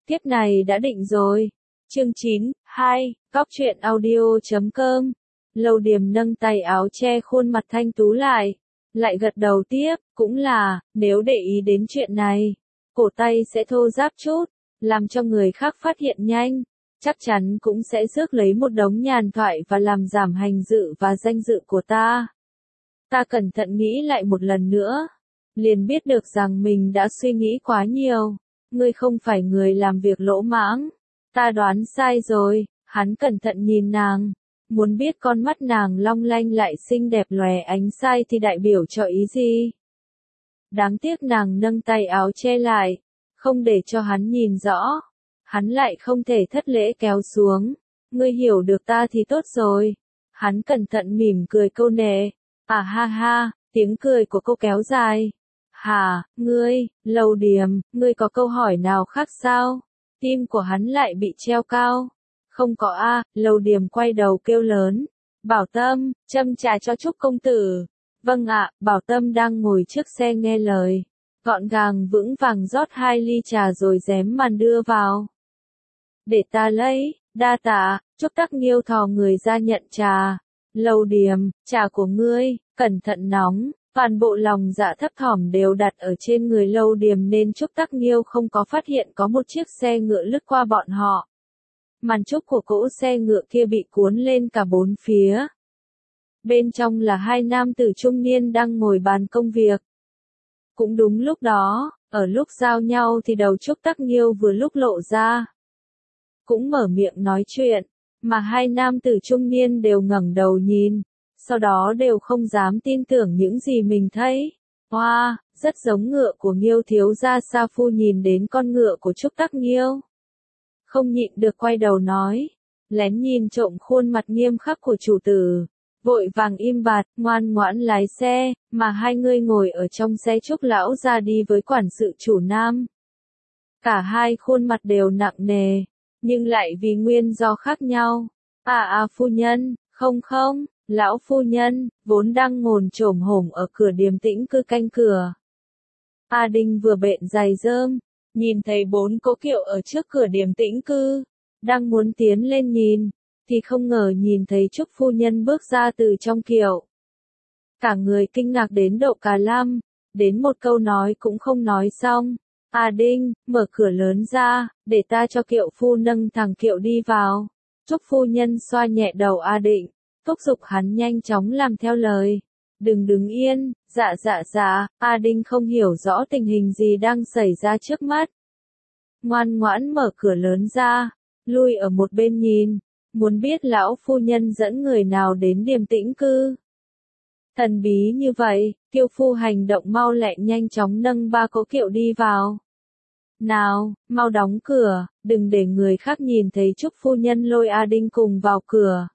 Tiếp này đã định rồi. Chương 9, 2, Cóc truyện audio.com. Lâu Điềm nâng tay áo che khuôn mặt thanh tú lại gật đầu tiếp, cũng là, nếu để ý đến chuyện này, cổ tay sẽ thô ráp chút, làm cho người khác phát hiện nhanh, chắc chắn cũng sẽ rước lấy một đống nhàn thoại và làm giảm hành dự và danh dự của ta. Ta cẩn thận nghĩ lại một lần nữa, liền biết được rằng mình đã suy nghĩ quá nhiều. Ngươi không phải người làm việc lỗ mãng. Ta đoán sai rồi. Hắn cẩn thận nhìn nàng. Muốn biết con mắt nàng long lanh lại xinh đẹp lòe ánh sai thì đại biểu cho ý gì? Đáng tiếc nàng nâng tay áo che lại, không để cho hắn nhìn rõ. Hắn lại không thể thất lễ kéo xuống. Ngươi hiểu được ta thì tốt rồi. Hắn cẩn thận mỉm cười câu nệ. À ha ha, tiếng cười của cô kéo dài. Hả, ngươi, Lâu Điềm, ngươi có câu hỏi nào khác sao? Tim của hắn lại bị treo cao. Không có a, Lâu Điềm quay đầu kêu lớn. Bảo Tâm, châm trà cho Trúc công tử. Vâng ạ, Bảo Tâm đang ngồi trước xe nghe lời. Gọn gàng vững vàng rót 2 ly trà rồi rém màn đưa vào. Để ta lấy, đa tạ, Trúc Tắc Nghiêu thò người ra nhận trà. Lâu Điềm, trà của ngươi, cẩn thận nóng. Toàn bộ lòng dạ thấp thỏm đều đặt ở trên người Lâu Điềm nên Trúc Tắc Nghiêu không có phát hiện có một chiếc xe ngựa lướt qua bọn họ. Màn trúc của cỗ xe ngựa kia bị cuốn lên cả 4 phía. Bên trong là 2 nam tử trung niên đang ngồi bàn công việc. Cũng đúng lúc đó, ở lúc giao nhau thì đầu Trúc Tắc Nghiêu vừa lúc lộ ra. Cũng mở miệng nói chuyện, mà 2 nam tử trung niên đều ngẩng đầu nhìn. Sau đó đều không dám tin tưởng những gì mình thấy. Wow, rất giống ngựa của Nghiêu thiếu gia. Sa Phu nhìn đến con ngựa của Trúc Tắc Nghiêu, không nhịn được quay đầu nói, lén nhìn trộm khuôn mặt nghiêm khắc của chủ tử, vội vàng im bặt, ngoan ngoãn lái xe, mà hai người ngồi ở trong xe Trúc lão ra đi với quản sự chủ nam. Cả hai khuôn mặt đều nặng nề, nhưng lại vì nguyên do khác nhau. Phu nhân, không, lão phu nhân, vốn đang ngồi chồm hổm ở cửa Điềm Tĩnh Cư canh cửa. A Đinh vừa bện giày rơm, nhìn thấy 4 cỗ kiệu ở trước cửa Điềm Tĩnh Cư, đang muốn tiến lên nhìn, thì không ngờ nhìn thấy Trúc phu nhân bước ra từ trong kiệu. Cả người kinh ngạc đến độ cà lăm, đến một câu nói cũng không nói xong. A Đinh, mở cửa lớn ra, để ta cho kiệu phu nâng thằng kiệu đi vào. Trúc phu nhân xoa nhẹ đầu A Định, thúc giục hắn nhanh chóng làm theo lời. Đừng đứng yên, dạ, A Đinh không hiểu rõ tình hình gì đang xảy ra trước mắt. Ngoan ngoãn mở cửa lớn ra, lui ở một bên nhìn, muốn biết lão phu nhân dẫn người nào đến Điềm Tĩnh Cư. Thần bí như vậy, kiệu phu hành động mau lẹ nhanh chóng nâng 3 cỗ kiệu đi vào. Nào, mau đóng cửa, đừng để người khác nhìn thấy Trúc phu nhân lôi A Đinh cùng vào cửa.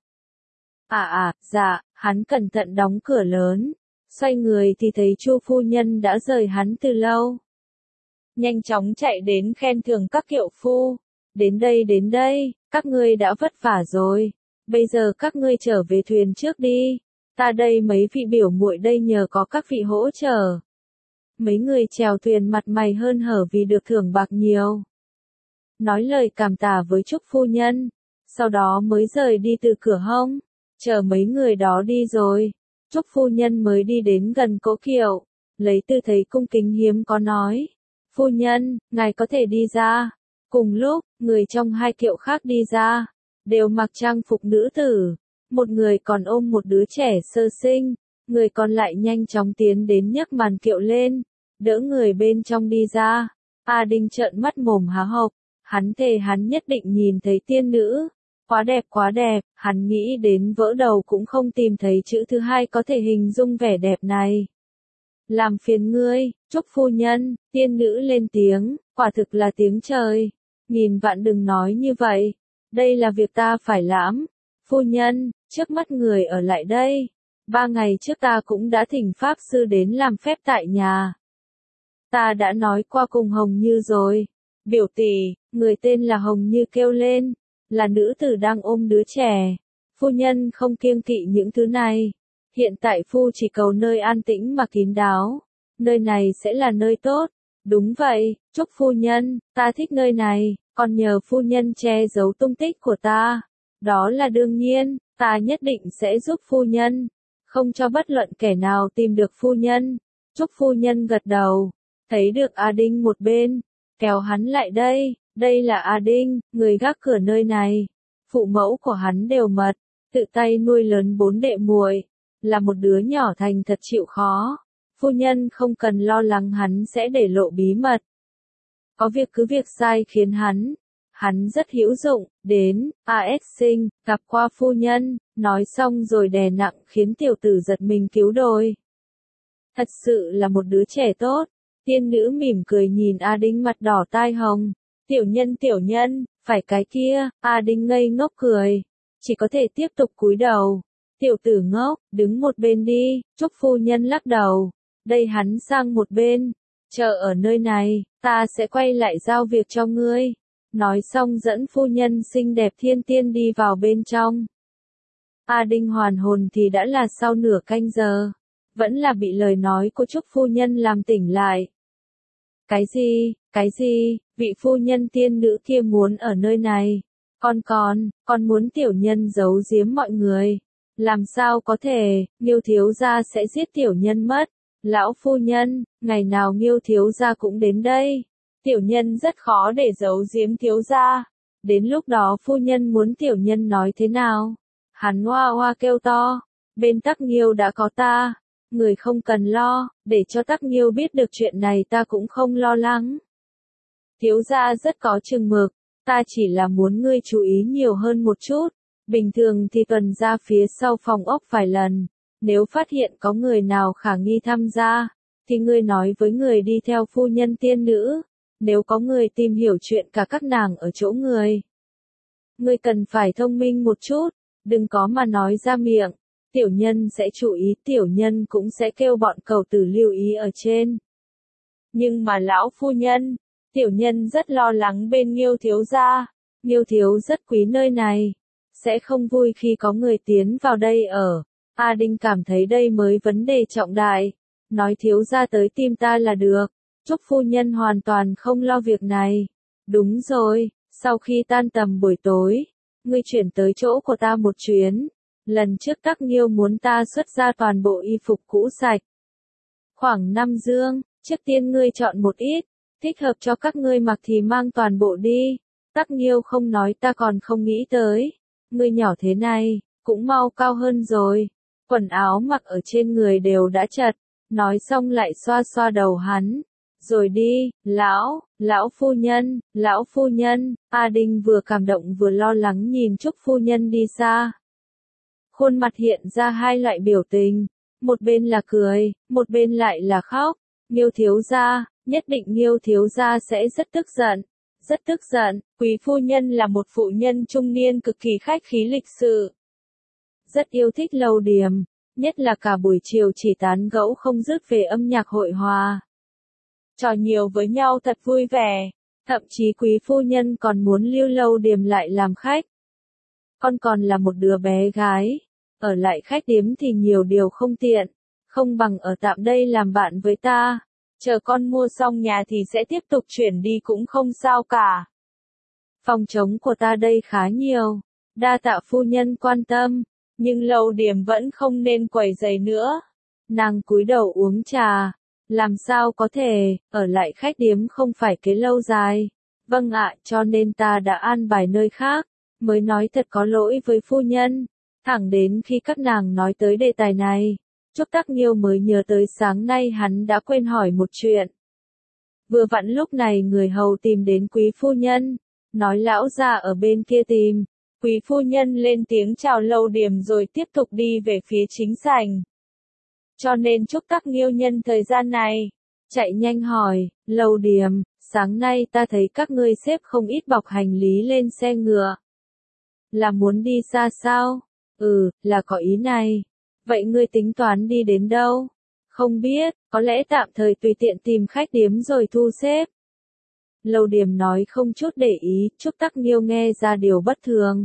Dạ, hắn cẩn thận đóng cửa lớn, xoay người thì thấy Chu phu nhân đã rời hắn từ lâu. Nhanh chóng chạy đến khen thưởng các kiệu phu. Đến đây, các ngươi đã vất vả rồi. Bây giờ các ngươi trở về thuyền trước đi. Ta đây mấy vị biểu muội đây nhờ có các vị hỗ trợ. Mấy người chèo thuyền mặt mày hớn hở vì được thưởng bạc nhiều. Nói lời cảm tạ với Trúc phu nhân, sau đó mới rời đi từ cửa hông. Chờ mấy người đó đi rồi, Trúc phu nhân mới đi đến gần cỗ kiệu, lấy tư thế cung kính hiếm có nói. Phu nhân, ngài có thể đi ra. Cùng lúc, người trong 2 kiệu khác đi ra, đều mặc trang phục nữ tử. Một người còn ôm một đứa trẻ sơ sinh, người còn lại nhanh chóng tiến đến nhấc màn kiệu lên, đỡ người bên trong đi ra. A Đinh trợn mắt mồm há hộc, hắn thề hắn nhất định nhìn thấy tiên nữ. Quá đẹp, hắn nghĩ đến vỡ đầu cũng không tìm thấy chữ thứ hai có thể hình dung vẻ đẹp này. Làm phiền ngươi, Trúc phu nhân, tiên nữ lên tiếng, quả thực là tiếng trời. Nghìn vạn đừng nói như vậy, đây là việc ta phải làm. Phu nhân, trước mắt người ở lại đây. 3 ngày trước ta cũng đã thỉnh Pháp Sư đến làm phép tại nhà. Ta đã nói qua cùng Hồng Như rồi. Biểu tỷ, người tên là Hồng Như kêu lên, là nữ tử đang ôm đứa trẻ. Phu nhân không kiêng kỵ những thứ này. Hiện tại phu chỉ cầu nơi an tĩnh mà kín đáo. Nơi này sẽ là nơi tốt. Đúng vậy, Trúc phu nhân, ta thích nơi này. còn nhờ phu nhân che giấu tung tích của ta. Đó là đương nhiên, ta nhất định sẽ giúp phu nhân, không cho bất luận kẻ nào tìm được phu nhân. Trúc phu nhân gật đầu, thấy được A Đinh một bên, kéo hắn lại đây là A Đinh, người gác cửa nơi này. Phụ mẫu của hắn đều mật, tự tay nuôi lớn 4 đệ muội, là một đứa nhỏ thành thật chịu khó. Phu nhân không cần lo lắng hắn sẽ để lộ bí mật. Có việc cứ việc sai khiến hắn rất hữu dụng, đến, A.S. Sinh, gặp qua phu nhân, nói xong rồi đè nặng khiến tiểu tử giật mình cứu đôi. Thật sự là một đứa trẻ tốt, tiên nữ mỉm cười nhìn A Đinh mặt đỏ tai hồng, tiểu nhân, phải cái kia, A Đinh ngây ngốc cười, chỉ có thể tiếp tục cúi đầu. Tiểu tử ngốc, đứng một bên đi, Trúc phu nhân lắc đầu, đây hắn sang một bên, chờ ở nơi này, ta sẽ quay lại giao việc cho ngươi. Nói xong dẫn phu nhân xinh đẹp thiên tiên đi vào bên trong. A Đinh hoàn hồn thì đã là sau nửa canh giờ, vẫn là bị lời nói của Trúc phu nhân làm tỉnh lại. Cái gì, vị phu nhân tiên nữ kia muốn ở nơi này, con muốn tiểu nhân giấu giếm mọi người. Làm sao có thể, Nghiêu thiếu gia sẽ giết tiểu nhân mất. Lão phu nhân, ngày nào Nghiêu thiếu gia cũng đến đây. Tiểu nhân rất khó để giấu giếm thiếu gia. Đến lúc đó phu nhân muốn tiểu nhân nói thế nào? Hắn hoa hoa kêu to, bên Tắc Nghiêu đã có ta. Người không cần lo, để cho Tắc Nghiêu biết được chuyện này ta cũng không lo lắng. Thiếu gia rất có chừng mực, ta chỉ là muốn ngươi chú ý nhiều hơn một chút. Bình thường thì tuần ra phía sau phòng ốc vài lần, nếu phát hiện có người nào khả nghi tham gia, thì ngươi nói với người đi theo phu nhân tiên nữ, nếu có người tìm hiểu chuyện cả các nàng ở chỗ người. Ngươi cần phải thông minh một chút, đừng có mà nói ra miệng, tiểu nhân sẽ chú ý, tiểu nhân cũng sẽ kêu bọn cầu tử lưu ý ở trên. Nhưng mà lão phu nhân, tiểu nhân rất lo lắng bên Nghiêu thiếu gia, Nghiêu thiếu rất quý nơi này. Sẽ không vui khi có người tiến vào đây ở. A Đinh cảm thấy đây mới vấn đề trọng đại. Nói thiếu gia tới tìm ta là được. Trúc phu nhân hoàn toàn không lo việc này. Đúng rồi, sau khi tan tầm buổi tối, ngươi chuyển tới chỗ của ta một chuyến. Lần trước Tắc Nghiêu muốn ta xuất ra toàn bộ y phục cũ sạch. Khoảng 5 dương, trước tiên ngươi chọn một ít, thích hợp cho các ngươi mặc thì mang toàn bộ đi. Tắc Nghiêu không nói ta còn không nghĩ tới. Ngươi nhỏ thế này, cũng mau cao hơn rồi. Quần áo mặc ở trên người đều đã chật. Nói xong lại xoa xoa đầu hắn. Rồi đi, lão phu nhân. A Đinh vừa cảm động vừa lo lắng nhìn Trúc phu nhân đi xa. Khuôn mặt hiện ra hai loại biểu tình. Một bên là cười, một bên lại là khóc. Nghiêu thiếu gia, nhất định Nghiêu thiếu gia sẽ rất tức giận. Rất tức giận, quý phu nhân là một phụ nhân trung niên cực kỳ khách khí lịch sự. Rất yêu thích Lâu Điềm, nhất là cả buổi chiều chỉ tán gẫu không dứt về âm nhạc hội hòa. Trò nhiều với nhau thật vui vẻ, thậm chí quý phu nhân còn muốn lưu Lâu Điềm lại làm khách. Con còn là một đứa bé gái, ở lại khách điếm thì nhiều điều không tiện, không bằng ở tạm đây làm bạn với ta. Chờ con mua xong nhà thì sẽ tiếp tục chuyển đi cũng không sao cả. Phòng trống của ta đây khá nhiều, đa tạ phu nhân quan tâm, nhưng Lâu Điềm vẫn không nên quấy rầy nữa. Nàng cúi đầu uống trà, làm sao có thể, ở lại khách điếm không phải kế lâu dài. Vâng ạ, cho nên ta đã an bài nơi khác, mới nói thật có lỗi với phu nhân. Thẳng đến khi các nàng nói tới đề tài này, Trúc Tắc Nghiêu mới nhớ tới sáng nay hắn đã quên hỏi một chuyện. Vừa vặn lúc này người hầu tìm đến quý phu nhân, nói lão gia ở bên kia tìm. Quý phu nhân lên tiếng chào Lâu Điềm rồi tiếp tục đi về phía chính sảnh. Cho nên Trúc Tắc Nghiêu nhân thời gian này, chạy nhanh hỏi, Lâu Điềm, sáng nay ta thấy các ngươi xếp không ít bọc hành lý lên xe ngựa. Là muốn đi xa sao? Là có ý này. Vậy ngươi tính toán đi đến đâu? Không biết, có lẽ tạm thời tùy tiện tìm khách điếm rồi thu xếp. Lâu Điềm nói không chút để ý, Trúc Tắc Nghiêu nghe ra điều bất thường.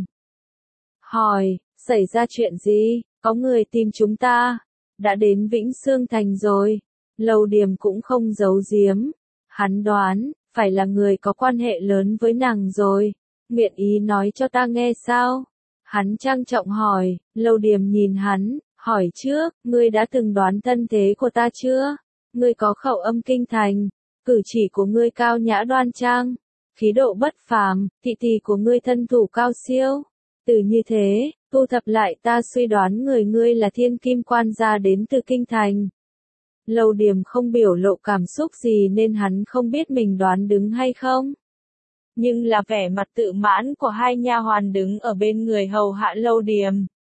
Hỏi, xảy ra chuyện gì? Có người tìm chúng ta. Đã đến Vĩnh Sương Thành rồi. Lâu Điềm cũng không giấu giếm. Hắn đoán, phải là người có quan hệ lớn với nàng rồi. Nguyện ý nói cho ta nghe sao? Hắn trang trọng hỏi, Lâu Điềm nhìn hắn, hỏi trước, ngươi đã từng đoán thân thế của ta chưa? Ngươi có khẩu âm kinh thành, cử chỉ của ngươi cao nhã đoan trang, khí độ bất phàm, thị tỷ của ngươi thân thủ cao siêu. Từ như thế, thu thập lại ta suy đoán người ngươi là thiên kim quan gia đến từ kinh thành. Lâu Điềm không biểu lộ cảm xúc gì nên hắn không biết mình đoán đúng hay không. Nhưng là vẻ mặt tự mãn của hai nha hoàn đứng ở bên người hầu hạ Lâu Điềm.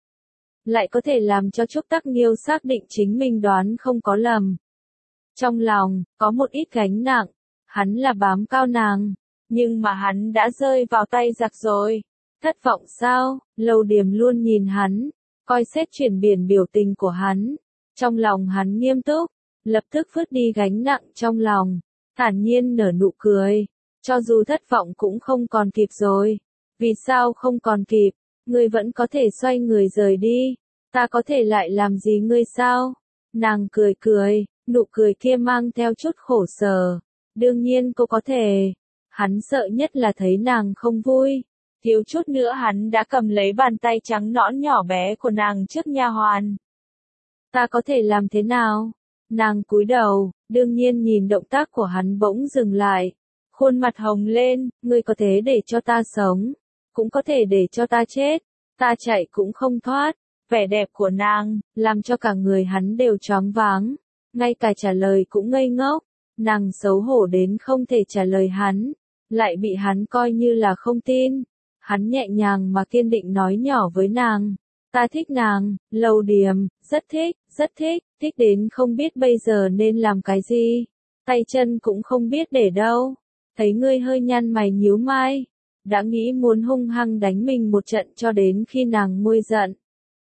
Lại có thể làm cho Trúc Tắc Nghiêu xác định chính mình đoán không có lầm. Trong lòng, có một ít gánh nặng, hắn là bám cao nàng, nhưng mà hắn đã rơi vào tay giặc rồi. Thất vọng sao? Lâu Điềm luôn nhìn hắn, coi xét chuyển biển biểu tình của hắn. Trong lòng hắn nghiêm túc, lập tức vứt đi gánh nặng trong lòng, thản nhiên nở nụ cười. Cho dù thất vọng cũng không còn kịp rồi. Vì sao không còn kịp? Ngươi vẫn có thể xoay người rời đi. Ta có thể lại làm gì ngươi sao? Nàng cười cười, nụ cười kia mang theo chút khổ sở. Đương nhiên cô có thể. Hắn sợ nhất là thấy nàng không vui. Thiếu chút nữa hắn đã cầm lấy bàn tay trắng nõn nhỏ bé của nàng trước nha hoàn. Ta có thể làm thế nào? Nàng cúi đầu, đương nhiên nhìn động tác của hắn bỗng dừng lại. Khuôn mặt hồng lên, ngươi có thể để cho ta sống, cũng có thể để cho ta chết, ta chạy cũng không thoát. Vẻ đẹp của nàng, làm cho cả người hắn đều choáng váng, ngay cả trả lời cũng ngây ngốc. Nàng xấu hổ đến không thể trả lời hắn, lại bị hắn coi như là không tin. Hắn nhẹ nhàng mà kiên định nói nhỏ với nàng, ta thích nàng, Lâu Điềm, rất thích, thích đến không biết bây giờ nên làm cái gì, tay chân cũng không biết để đâu. Thấy ngươi hơi nhăn mày nhíu mai, đã nghĩ muốn hung hăng đánh mình một trận cho đến khi nàng nguôi giận.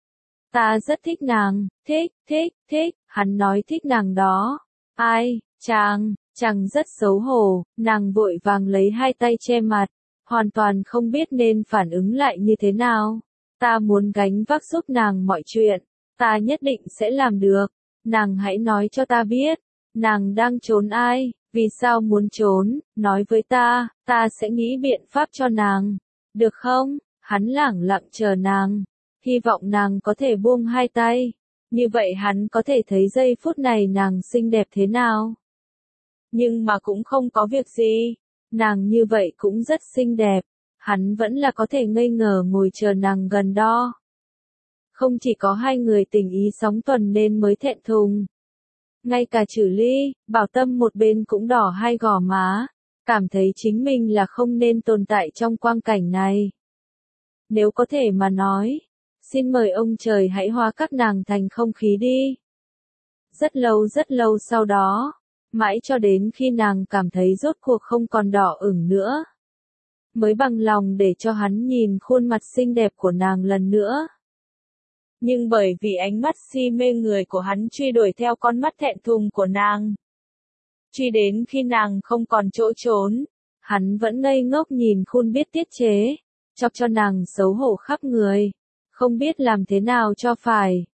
Ta rất thích nàng, thích, hắn nói thích nàng đó. Ai, chàng rất xấu hổ, nàng vội vàng lấy hai tay che mặt, hoàn toàn không biết nên phản ứng lại như thế nào. Ta muốn gánh vác giúp nàng mọi chuyện, ta nhất định sẽ làm được. Nàng hãy nói cho ta biết, nàng đang trốn ai? Vì sao muốn trốn, nói với ta sẽ nghĩ biện pháp cho nàng. Được không? Hắn lẳng lặng chờ nàng, hy vọng nàng có thể buông hai tay. Như vậy hắn có thể thấy giây phút này nàng xinh đẹp thế nào. Nhưng mà cũng không có việc gì. Nàng như vậy cũng rất xinh đẹp. Hắn vẫn là có thể ngây ngờ ngồi chờ nàng gần đó. Không chỉ có hai người tình ý sóng tuần nên mới thẹn thùng. Ngay cả Trử Ly, Bảo Tâm một bên cũng đỏ hai gò má, cảm thấy chính mình là không nên tồn tại trong quang cảnh này. Nếu có thể mà nói, xin mời ông trời hãy hóa các nàng thành không khí đi. Rất lâu sau đó, mãi cho đến khi nàng cảm thấy rốt cuộc không còn đỏ ửng nữa, mới bằng lòng để cho hắn nhìn khuôn mặt xinh đẹp của nàng lần nữa. Nhưng bởi vì ánh mắt si mê người của hắn truy đuổi theo con mắt thẹn thùng của nàng, truy đến khi nàng không còn chỗ trốn, hắn vẫn ngây ngốc nhìn khuôn biết tiết chế, chọc cho nàng xấu hổ khắp người, không biết làm thế nào cho phải.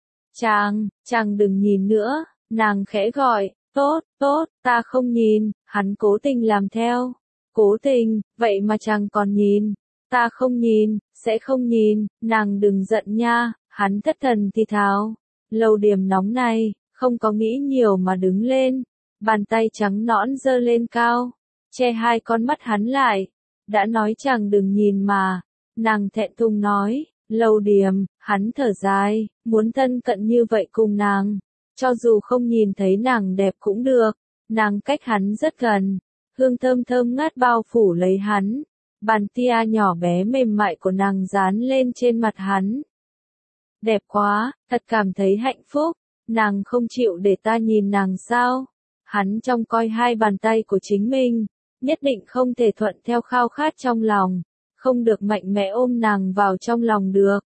Chàng đừng nhìn nữa, nàng khẽ gọi, tốt, ta không nhìn. Hắn cố tình làm theo. Cố tình, vậy mà chàng còn nhìn. Ta không nhìn, sẽ không nhìn, nàng đừng giận nha. Hắn thất thần thì thào. Lâu Điềm nóng này, không có nghĩ nhiều mà đứng lên. Bàn tay trắng nõn giơ lên cao, che hai con mắt hắn lại. Đã nói chàng đừng nhìn mà. Nàng thẹn thùng nói, Lâu Điềm. Hắn thở dài, muốn thân cận như vậy cùng nàng. Cho dù không nhìn thấy nàng đẹp cũng được. Nàng cách hắn rất gần. Hương thơm thơm ngát bao phủ lấy hắn. Bàn tia nhỏ bé mềm mại của nàng dán lên trên mặt hắn. Đẹp quá, thật cảm thấy hạnh phúc. Nàng không chịu để ta nhìn nàng sao? Hắn trông coi hai bàn tay của chính mình, nhất định không thể thuận theo khao khát trong lòng, không được mạnh mẽ ôm nàng vào trong lòng được.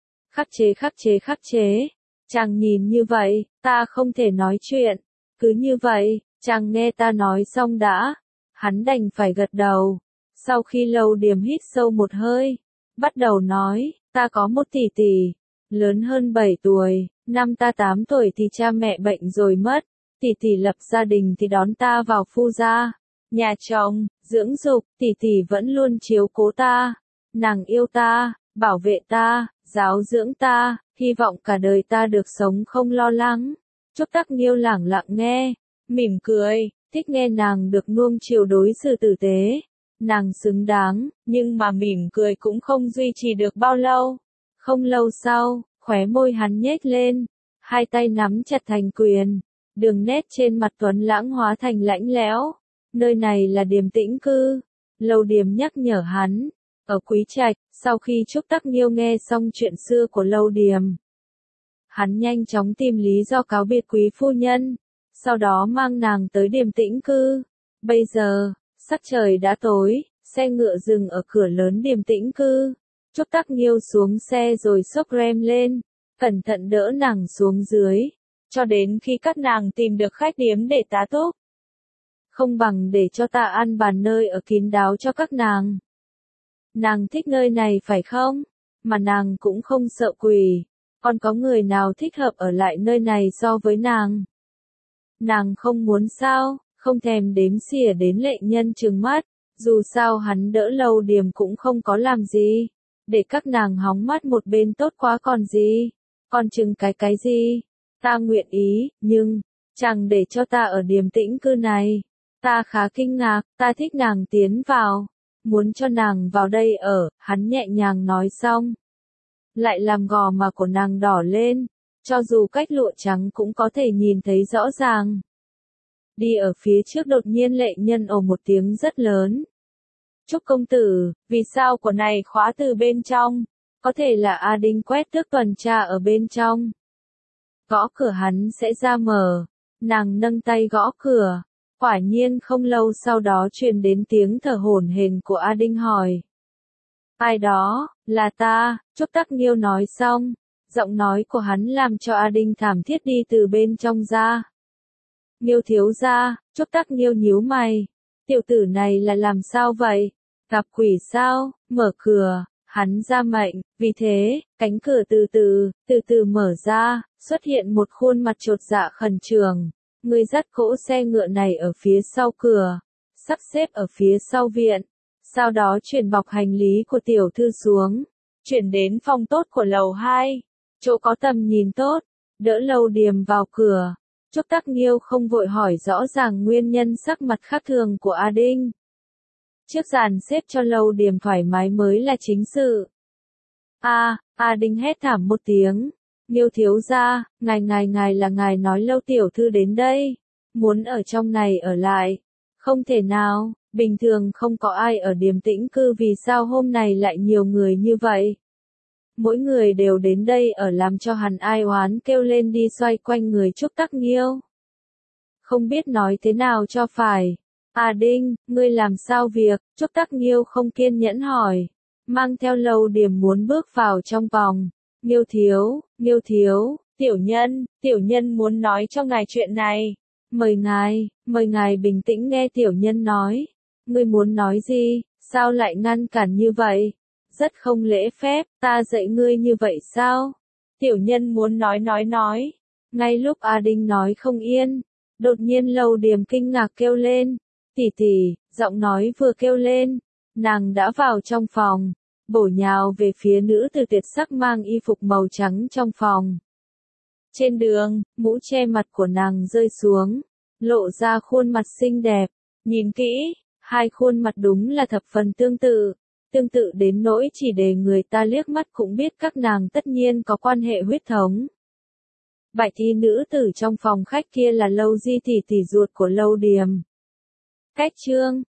Khắc chế. Chàng nhìn như vậy, ta không thể nói chuyện. Cứ như vậy, chàng nghe ta nói xong đã. Hắn đành phải gật đầu. Sau khi Lâu Điềm hít sâu một hơi, bắt đầu nói, ta có một tỷ tỷ, lớn hơn 7 tuổi, năm ta 8 tuổi thì cha mẹ bệnh rồi mất, tỷ tỷ lập gia đình thì đón ta vào phu gia, nhà chồng, dưỡng dục, tỷ tỷ vẫn luôn chiếu cố ta. Nàng yêu ta, bảo vệ ta, giáo dưỡng ta, hy vọng cả đời ta được sống không lo lắng. Trúc Tắc Nghiêu lẳng lặng nghe, mỉm cười, thích nghe nàng được nuông chiều đối xử tử tế. Nàng xứng đáng, nhưng mà mỉm cười cũng không duy trì được bao lâu. Không lâu sau, khóe môi hắn nhếch lên, hai tay nắm chặt thành quyền, đường nét trên mặt tuấn lãng hóa thành lạnh lẽo. Nơi này là Điềm Tĩnh Cư. Lâu Điềm nhắc nhở hắn, ở Quý Trạch. Sau khi Trúc Tắc Nghiêu nghe xong chuyện xưa của Lâu Điềm, hắn nhanh chóng tìm lý do cáo biệt quý phu nhân, sau đó mang nàng tới Điềm Tĩnh Cư. Bây giờ, sắc trời đã tối, xe ngựa dừng ở cửa lớn Điềm Tĩnh Cư. Trúc Tắc Nghiêu xuống xe rồi xốc rèm lên, cẩn thận đỡ nàng xuống dưới, cho đến khi các nàng tìm được khách điếm để tá túc. Không bằng để cho ta ăn bàn nơi ở kín đáo cho các nàng. Nàng thích nơi này phải không? Mà nàng cũng không sợ quỷ. Còn có người nào thích hợp ở lại nơi này so với nàng? Nàng không muốn sao, không thèm đếm xỉa đến Lệ Nhân trừng mắt. Dù sao hắn đỡ Lâu Điềm cũng không có làm gì. Để các nàng hóng mắt một bên tốt quá còn gì. Còn chừng cái gì? Ta nguyện ý, nhưng, chẳng để cho ta ở Điềm Tĩnh Cư này. Ta khá kinh ngạc, ta thích nàng tiến vào. Muốn cho nàng vào đây ở, hắn nhẹ nhàng nói xong. Lại làm gò má của nàng đỏ lên, cho dù cách lụa trắng cũng có thể nhìn thấy rõ ràng. Đi ở phía trước đột nhiên Lệ Nhân ồ một tiếng rất lớn. Trúc công tử, vì sao của này khóa từ bên trong? Có thể là A Đinh quét tước tuần tra ở bên trong. Gõ cửa hắn sẽ ra mở. Nàng nâng tay gõ cửa. Quả nhiên không lâu sau đó truyền đến tiếng thở hổn hển của A Đinh hỏi. Ai đó, là ta, Trúc Tắc Nghiêu nói xong. Giọng nói của hắn làm cho A Đinh thảm thiết đi từ bên trong ra. Nghiêu thiếu gia, Trúc Tắc Nghiêu nhíu mày. Tiểu tử này là làm sao vậy? Gặp quỷ sao? Mở cửa, hắn ra mệnh, vì thế, cánh cửa từ từ mở ra, xuất hiện một khuôn mặt chột dạ khẩn trương. Người dắt cỗ xe ngựa này ở phía sau cửa, sắp xếp ở phía sau viện, sau đó chuyển bọc hành lý của tiểu thư xuống, chuyển đến phòng tốt của lầu 2, chỗ có tầm nhìn tốt, đỡ Lâu Điềm vào cửa. Trúc Tắc Nghiêu không vội hỏi rõ ràng nguyên nhân sắc mặt khác thường của A Đinh. Trước dàn xếp cho Lâu Điềm thoải mái mới là chính sự. A Đinh hét thảm một tiếng. Nghiêu thiếu gia, ngài là ngài nói Lâu tiểu thư đến đây, muốn ở trong này ở lại. Không thể nào, bình thường không có ai ở Điềm Tĩnh Cư, vì sao hôm nay lại nhiều người như vậy? Mỗi người đều đến đây ở, làm cho hắn ai oán kêu lên đi xoay quanh người Trúc Tắc Nghiêu. Không biết nói thế nào cho phải. A Đinh, ngươi làm sao việc? Trúc Tắc Nghiêu không kiên nhẫn hỏi. Mang theo Lâu Điềm muốn bước vào trong phòng. Nghiêu thiếu, tiểu nhân muốn nói cho ngài chuyện này. Mời ngài bình tĩnh nghe tiểu nhân nói. Ngươi muốn nói gì, sao lại ngăn cản như vậy? Rất không lễ phép, ta dạy ngươi như vậy sao? Tiểu nhân muốn nói. Ngay lúc A Đinh nói không yên, đột nhiên Lâu Điềm kinh ngạc kêu lên. Tỷ, giọng nói vừa kêu lên, nàng đã vào trong phòng, bổ nhào về phía nữ tử tuyệt sắc mang y phục màu trắng trong phòng. Trên đường, mũ che mặt của nàng rơi xuống, lộ ra khuôn mặt xinh đẹp. Nhìn kỹ, hai khuôn mặt đúng là thập phần tương tự đến nỗi chỉ để người ta liếc mắt cũng biết các nàng tất nhiên có quan hệ huyết thống. Bạch y nữ tử trong phòng khách kia là Lâu Di tỷ ruột của Lâu Điềm. Cách chương